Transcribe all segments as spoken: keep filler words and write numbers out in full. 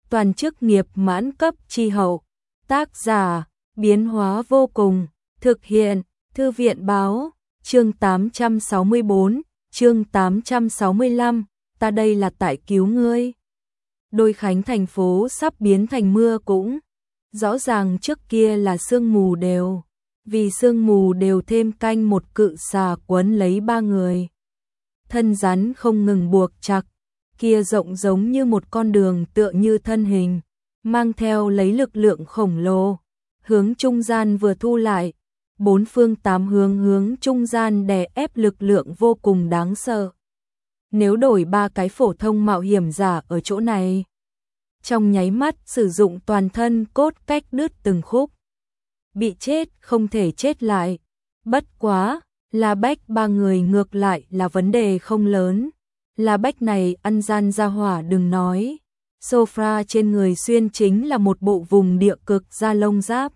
toàn chức nghiệp mãn cấp chi hậu. Tác giả, biến hóa vô cùng, thực hiện, Thư viện báo, chương tám trăm sáu mươi bốn, chương tám trăm sáu mươi lăm, ta đây là tại cứu ngươi. Đôi Khánh thành phố sắp biến thành mưa cũng, rõ ràng trước kia là sương mù đều, vì sương mù đều thêm canh một cự xà quấn lấy ba người. Thân rắn không ngừng buộc chặt, kia rộng giống như một con đường tựa như thân hình, mang theo lấy lực lượng khổng lồ, hướng trung gian vừa thu lại, bốn phương tám hướng hướng trung gian đè ép lực lượng vô cùng đáng sợ. Nếu đổi ba cái phổ thông mạo hiểm giả ở chỗ này, trong nháy mắt sử dụng toàn thân cốt cách đứt từng khúc. Bị chết không thể chết lại, bất quá, La Bách ba người ngược lại là vấn đề không lớn. La Bách này ăn gian ra hỏa đừng nói, sofa trên người xuyên chính là một bộ vùng địa cực da lông giáp.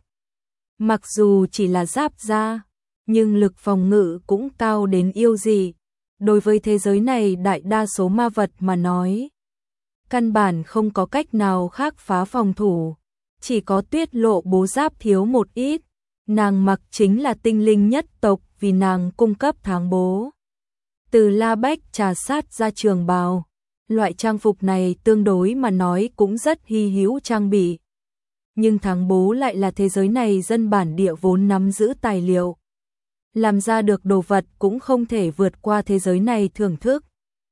Mặc dù chỉ là giáp da, nhưng lực phòng ngự cũng cao đến yêu dị. Đối với thế giới này đại đa số ma vật mà nói, căn bản không có cách nào khác phá phòng thủ, chỉ có Tuyết Lộ bố giáp thiếu một ít, nàng mặc chính là tinh linh nhất tộc vì nàng cung cấp tháng bố. Từ La Bách trà sát ra trường bào, loại trang phục này tương đối mà nói cũng rất hy hữu trang bị. Nhưng tháng bố lại là thế giới này dân bản địa vốn nắm giữ tài liệu. Làm ra được đồ vật cũng không thể vượt qua thế giới này thưởng thức.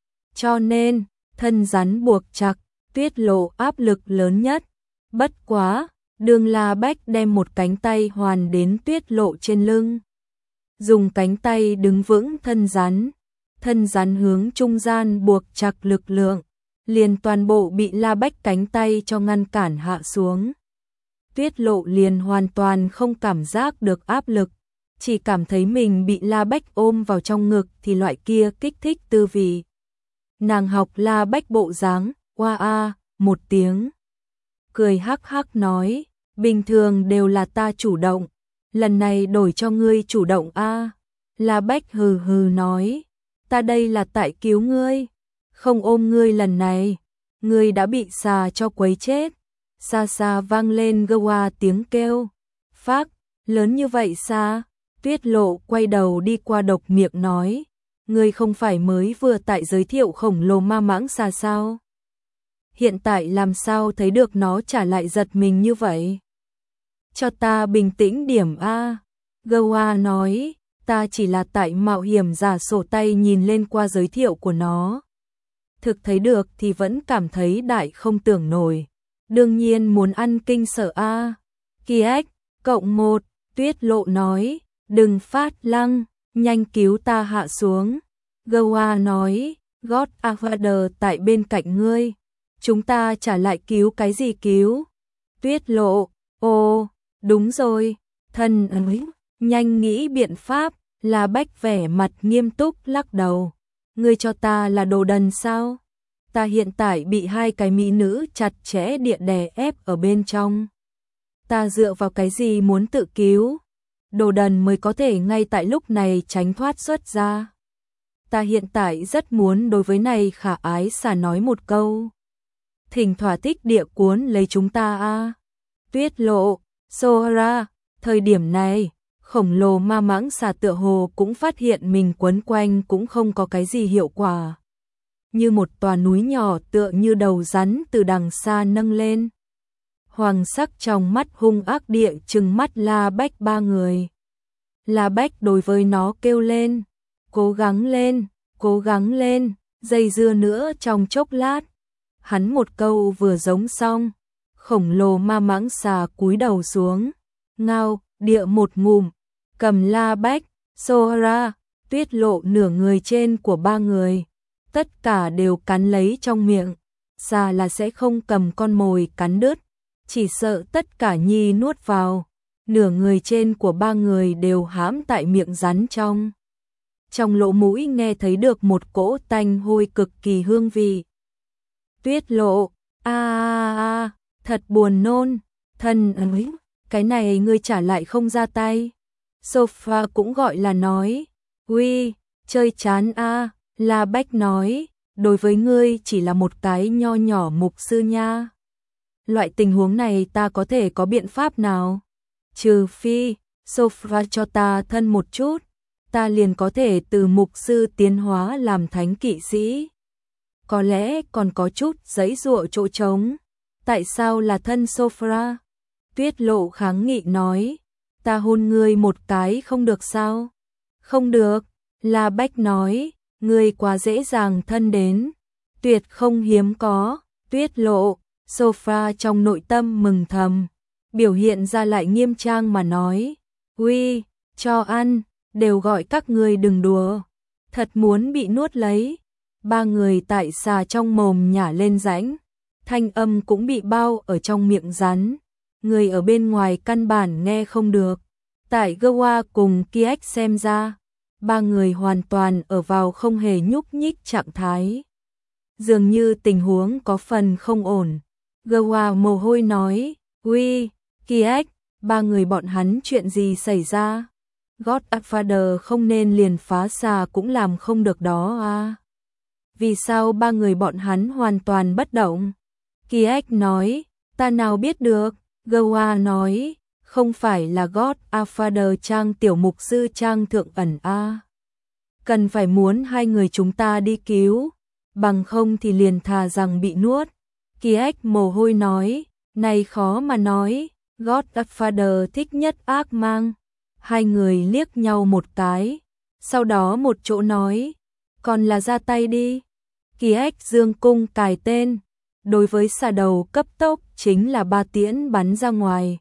Cho nên, thân rắn buộc chặt, Tuyết Lộ áp lực lớn nhất. Bất quá, đường La Bách đem một cánh tay hoàn đến Tuyết Lộ trên lưng. Dùng cánh tay đứng vững thân rắn. Thân rắn hướng trung gian buộc chặt lực lượng, liền toàn bộ bị La Bách cánh tay cho ngăn cản hạ xuống. Tuyết Lộ liền hoàn toàn không cảm giác được áp lực, chỉ cảm thấy mình bị La Bách ôm vào trong ngực thì loại kia kích thích tư vị. Nàng học La Bách bộ dáng, oa a, một tiếng. Cười hắc hắc nói, bình thường đều là ta chủ động, lần này đổi cho ngươi chủ động a. La Bách hừ hừ nói, ta đây là tại cứu ngươi, không ôm ngươi lần này, ngươi đã bị xà cho quấy chết. Xa xa vang lên gâu tiếng kêu, phác, lớn như vậy xa. Tuyết Lộ quay đầu đi qua độc miệng nói, ngươi không phải mới vừa tại giới thiệu khổng lồ ma mãng xà sao? Hiện tại làm sao thấy được nó trả lại giật mình như vậy? Cho ta bình tĩnh điểm a. Gâu nói, ta chỉ là tại mạo hiểm giả sổ tay nhìn lên qua giới thiệu của nó. Thực thấy được thì vẫn cảm thấy đại không tưởng nổi. Đương nhiên muốn ăn kinh sợ a. Kiếc, cộng một, Tuyết Lộ nói, đừng phát lăng, nhanh cứu ta hạ xuống. Gâu nói, God Avader tại bên cạnh ngươi. Chúng ta trả lại cứu cái gì cứu? Tuyết Lộ, ồ, đúng rồi, thân ấy, nhanh nghĩ biện pháp. La Bách vẻ mặt nghiêm túc lắc đầu. Ngươi cho ta là đồ đần sao? Ta hiện tại bị hai cái mỹ nữ chặt chẽ địa đè ép ở bên trong. Ta dựa vào cái gì muốn tự cứu? Đồ đần mới có thể ngay tại lúc này tránh thoát xuất ra. Ta hiện tại rất muốn đối với này khả ái xà nói một câu. Thỉnh thỏa thích địa cuốn lấy chúng ta a. Tuyết Lộ, Sohara, thời điểm này, khổng lồ ma mãng xà tựa hồ cũng phát hiện mình quấn quanh cũng không có cái gì hiệu quả. Như một tòa núi nhỏ tựa như đầu rắn từ đằng xa nâng lên. Hoàng sắc trong mắt hung ác địa trừng mắt La Bách ba người. La Bách đối với nó kêu lên, cố gắng lên, cố gắng lên, dây dưa nữa trong chốc lát. Hắn một câu vừa giống xong, khổng lồ ma mãng xà cúi đầu xuống, ngao, địa một ngụm, cầm La Bách, Sohara, Tuyết Lộ nửa người trên của ba người. Tất cả đều cắn lấy trong miệng, xà là sẽ không cầm con mồi cắn đứt, chỉ sợ tất cả nhi nuốt vào, nửa người trên của ba người đều hãm tại miệng rắn trong. Trong lỗ mũi nghe thấy được một cỗ tanh hôi cực kỳ hương vị. Tuyết Lộ, a a a, thật buồn nôn, thân ấy, cái này ngươi trả lại không ra tay. Sofa cũng gọi là nói, uy, chơi chán a. La Bách nói, đối với ngươi chỉ là một cái nho nhỏ mục sư nha. Loại tình huống này ta có thể có biện pháp nào? Trừ phi, Sofra cho ta thân một chút, ta liền có thể từ mục sư tiến hóa làm thánh kỵ sĩ. Có lẽ còn có chút giãy giụa chỗ trống. Tại sao là thân Sofra? Tuyết Lộ kháng nghị nói, ta hôn ngươi một cái không được sao? Không được, La Bách nói, ngươi quá dễ dàng thân đến, tuyệt không hiếm có. Tuyết Lộ, Sofra trong nội tâm mừng thầm, biểu hiện ra lại nghiêm trang mà nói, uy, cho ăn, đều gọi các ngươi đừng đùa, thật muốn bị nuốt lấy. Ba người tại xà trong mồm nhả lên rãnh, thanh âm cũng bị bao ở trong miệng rắn, người ở bên ngoài căn bản nghe không được. Tại Gawa cùng Kiếc xem ra, ba người hoàn toàn ở vào không hề nhúc nhích trạng thái. Dường như tình huống có phần không ổn. Gawa mồ hôi nói, uy, Kiếc, ba người bọn hắn chuyện gì xảy ra? Godfather không nên liền phá xà cũng làm không được đó à? Vì sao ba người bọn hắn hoàn toàn bất động? Kiếc nói, ta nào biết được. Gawa nói, không phải là Godfather trang tiểu mục sư trang thượng ẩn a. Cần phải muốn hai người chúng ta đi cứu, bằng không thì liền thà rằng bị nuốt. Kiếc mồ hôi nói, này khó mà nói, Godfather thích nhất ác mang. Hai người liếc nhau một cái, sau đó một chỗ nói, còn là ra tay đi. Kiếc dương cung cài tên, đối với xà đầu cấp tốc chính là ba tiễn bắn ra ngoài.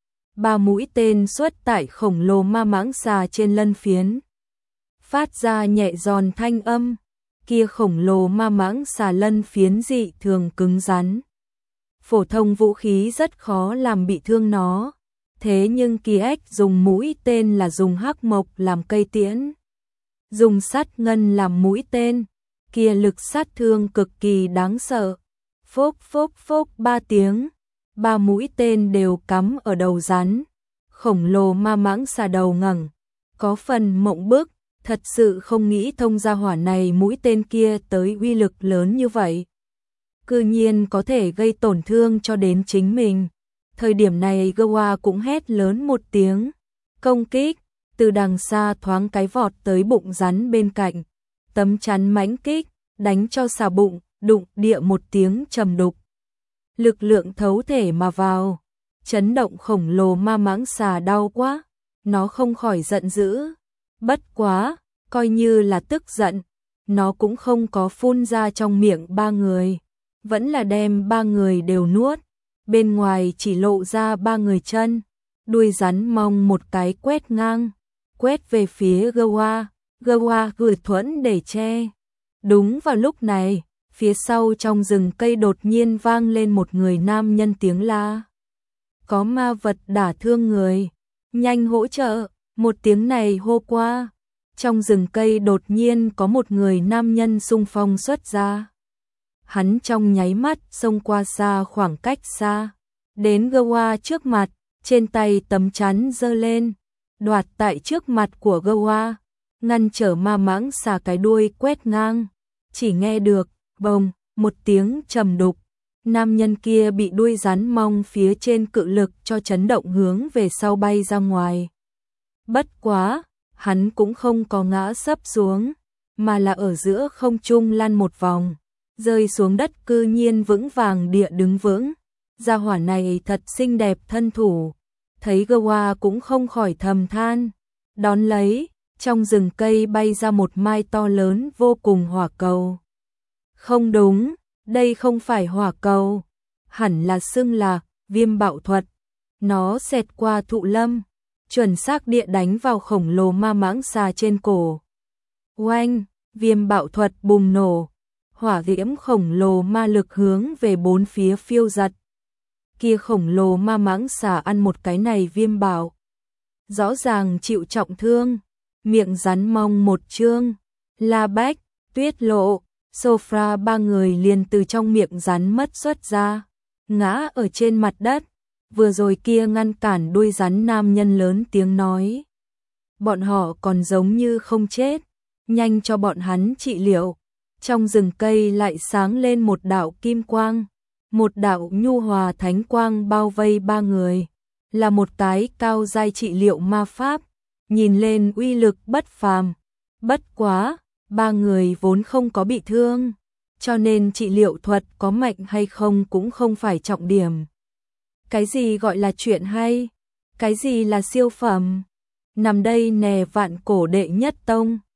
Ba mũi tên xuất tại khổng lồ ma mãng xà trên lân phiến, phát ra nhẹ giòn thanh âm. Kia khổng lồ ma mãng xà lân phiến dị thường cứng rắn, phổ thông vũ khí rất khó làm bị thương nó. Thế nhưng Kiếc dùng mũi tên là dùng hắc mộc làm cây tiễn, dùng sắt ngân làm mũi tên, kia lực sát thương cực kỳ đáng sợ. Phốc phốc phốc ba tiếng, ba mũi tên đều cắm ở đầu rắn. Khổng lồ ma mãng xà đầu ngẩng, có phần mộng bức, thật sự không nghĩ thông gia hỏa này mũi tên kia tới uy lực lớn như vậy. Cư nhiên có thể gây tổn thương cho đến chính mình. Thời điểm này Gawa cũng hét lớn một tiếng, công kích, từ đằng xa thoáng cái vọt tới bụng rắn bên cạnh, tấm chắn mãnh kích, đánh cho xà bụng, đụng địa một tiếng trầm đục. Lực lượng thấu thể mà vào, chấn động khổng lồ ma mãng xà đau quá, nó không khỏi giận dữ. Bất quá, coi như là tức giận, nó cũng không có phun ra trong miệng ba người, vẫn là đem ba người đều nuốt. Bên ngoài chỉ lộ ra ba người chân, đuôi rắn mong một cái quét ngang, quét về phía Gawa. Gawa gửi thuẫn để che. Đúng vào lúc này, phía sau trong rừng cây đột nhiên vang lên một người nam nhân tiếng la. Có ma vật đả thương người, nhanh hỗ trợ. Một tiếng này hô qua, trong rừng cây đột nhiên có một người nam nhân xung phong xuất ra. Hắn trong nháy mắt xông qua xa khoảng cách xa, đến Gawa trước mặt, trên tay tấm chắn giơ lên, đoạt tại trước mặt của Gawa, ngăn trở ma mãng xà cái đuôi quét ngang. Chỉ nghe được bồng một tiếng trầm đục, nam nhân kia bị đuôi rắn mong phía trên cự lực cho chấn động hướng về sau bay ra ngoài. Bất quá, hắn cũng không có ngã sấp xuống, mà là ở giữa không trung lăn một vòng, rơi xuống đất cư nhiên vững vàng địa đứng vững. Gia hỏa này thật xinh đẹp thân thủ, thấy Gawa cũng không khỏi thầm than. Đón lấy, trong rừng cây bay ra một mai to lớn vô cùng hỏa cầu. Không đúng, đây không phải hỏa cầu, hẳn là xưng là viêm bạo thuật. Nó xẹt qua thụ lâm, chuẩn xác địa đánh vào khổng lồ ma mãng xà trên cổ. Oanh, viêm bạo thuật bùng nổ, hỏa diễm khổng lồ ma lực hướng về bốn phía phiêu giật. Kia khổng lồ ma mãng xà ăn một cái này viêm bạo, rõ ràng chịu trọng thương, miệng rắn mong một chương. La Bách, Tuyết Lộ, Sofra ba người liền từ trong miệng rắn mất xuất ra, ngã ở trên mặt đất. Vừa rồi kia ngăn cản đuôi rắn nam nhân lớn tiếng nói, bọn họ còn giống như không chết, nhanh cho bọn hắn trị liệu. Trong rừng cây lại sáng lên một đạo kim quang, một đạo nhu hòa thánh quang bao vây ba người, là một tái cao giai trị liệu ma pháp, nhìn lên uy lực bất phàm. Bất quá, ba người vốn không có bị thương, cho nên trị liệu thuật có mạnh hay không cũng không phải trọng điểm. Cái gì gọi là chuyện hay? Cái gì là siêu phẩm? Nằm đây nè vạn cổ đệ nhất tông.